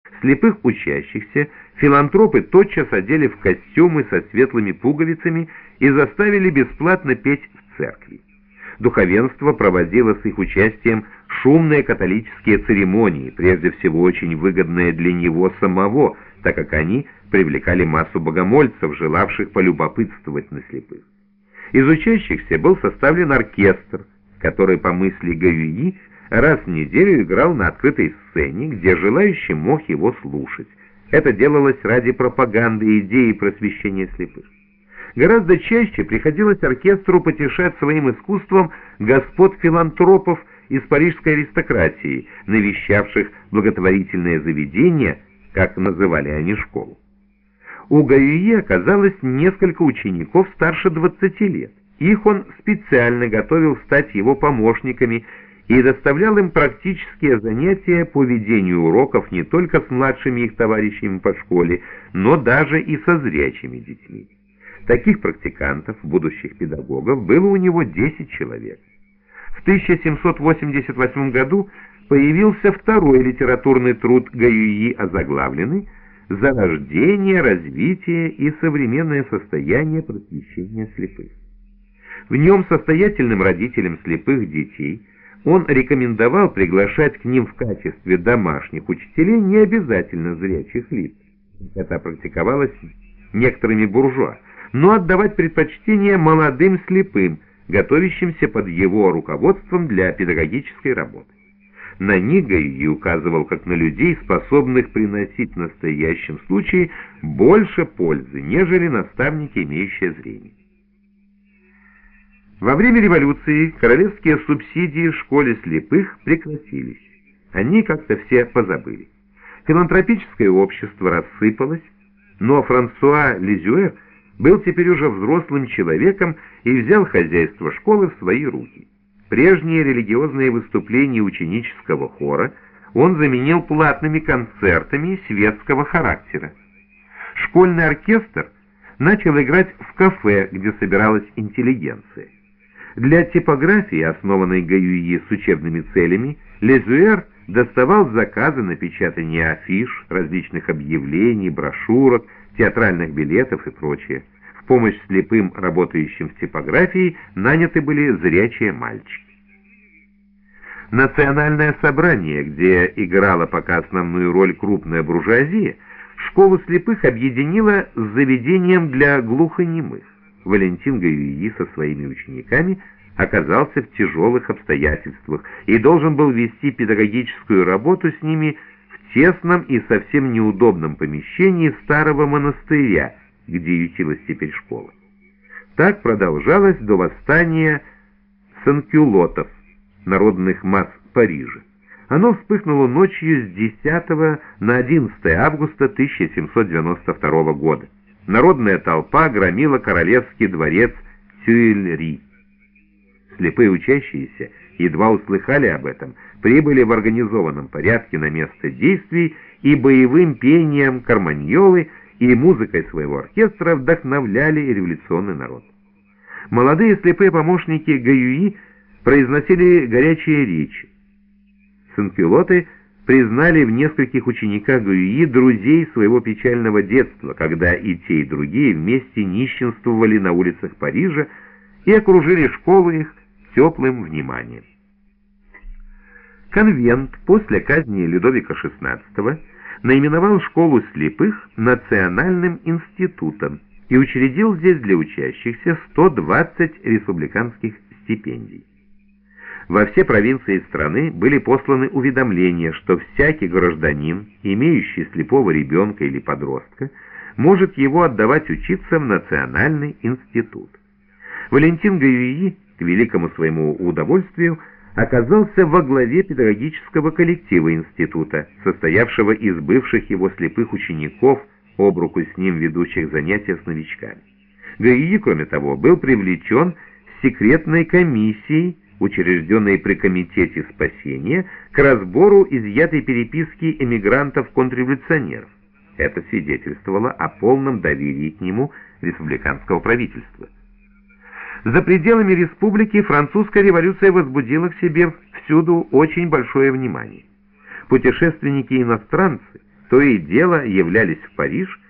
Слепых учащихся филантропы тотчас одели в костюмы со светлыми пуговицами и заставили бесплатно петь в церкви. Духовенство проводило с их участием шумные католические церемонии, прежде всего очень выгодные для него самого, так как они привлекали массу богомольцев, желавших полюбопытствовать на слепых. Из учащихся был составлен оркестр, который, по мысли Гаюи, раз в неделю играл на открытой сцене, где желающий мог его слушать. Это делалось ради пропаганды идеи просвещения слепых. Гораздо чаще приходилось оркестру потешать своим искусством господ филантропов из парижской аристократии, навещавших благотворительные заведения, как называли они школу. У Гаюи оказалось несколько учеников старше 20 лет. Их он специально готовил стать его помощниками и доставлял им практические занятия по ведению уроков не только с младшими их товарищами по школе, но даже и со зрячими детьми. Таких практикантов, будущих педагогов, было у него 10 человек. В 1788 году появился второй литературный труд Гаюи, озаглавленный «Зарождение, развитие и современное состояние просвещения слепых». В нем состоятельным родителям слепых детей он рекомендовал приглашать к ним в качестве домашних учителей не обязательно зрячих лиц. Это практиковалось некоторыми буржуа, но отдавать предпочтение молодым слепым, готовящимся под его руководством для педагогической работы. На них Гаюи указывал как на людей, способных приносить в настоящем случае больше пользы, нежели наставники, имеющие зрение. Во время революции королевские субсидии в школе слепых прекратились. Они как-то все позабыли. Филантропическое общество рассыпалось, но Франсуа Лизюэр был теперь уже взрослым человеком и взял хозяйство школы в свои руки. Прежние религиозные выступления ученического хора он заменил платными концертами светского характера. Школьный оркестр начал играть в кафе, где собиралась интеллигенция. Для типографии, основанной Гаюи с учебными целями, Лизюэр доставал заказы на печатание афиш, различных объявлений, брошюрок, театральных билетов и прочее. В помощь слепым, работающим в типографии, наняты были зрячие мальчики. Национальное собрание, где играла пока основную роль крупная буржуазия, школу слепых объединило с заведением для глухонемых. Валентин Гаюи со своими учениками оказался в тяжелых обстоятельствах и должен был вести педагогическую работу с ними в тесном и совсем неудобном помещении старого монастыря, где ютилась теперь школа. Так продолжалось до восстания санкюлотов, народных масс Парижа. Оно вспыхнуло ночью с 10 на 11 августа 1792 года. Народная толпа громила королевский дворец Тюильри. Слепые учащиеся едва услыхали об этом, прибыли в организованном порядке на место действий и боевым пением карманьолы и музыкой своего оркестра вдохновляли революционный народ. Молодые слепые помощники Гаюи произносили горячие речи. Санкюлоты признали в нескольких учениках Гаюи друзей своего печального детства, когда и те, и другие вместе нищенствовали на улицах Парижа и окружили школу их теплым вниманием. Конвент после казни Людовика XVI наименовал школу слепых Национальным институтом и учредил здесь для учащихся 120 республиканских стипендий. Во все провинции страны были посланы уведомления, что всякий гражданин, имеющий слепого ребенка или подростка, может его отдавать учиться в Национальный институт. Валентин Гаюи, к великому своему удовольствию, оказался во главе педагогического коллектива института, состоявшего из бывших его слепых учеников, об руку с ним ведущих занятия с новичками. Гаюи, кроме того, был привлечен секретной комиссией, учрежденной при Комитете спасения, к разбору изъятой переписки эмигрантов-контрреволюционеров. Это свидетельствовало о полном доверии к нему республиканского правительства. За пределами республики французская революция возбудила к себе всюду очень большое внимание. Путешественники-иностранцы то и дело являлись в Париж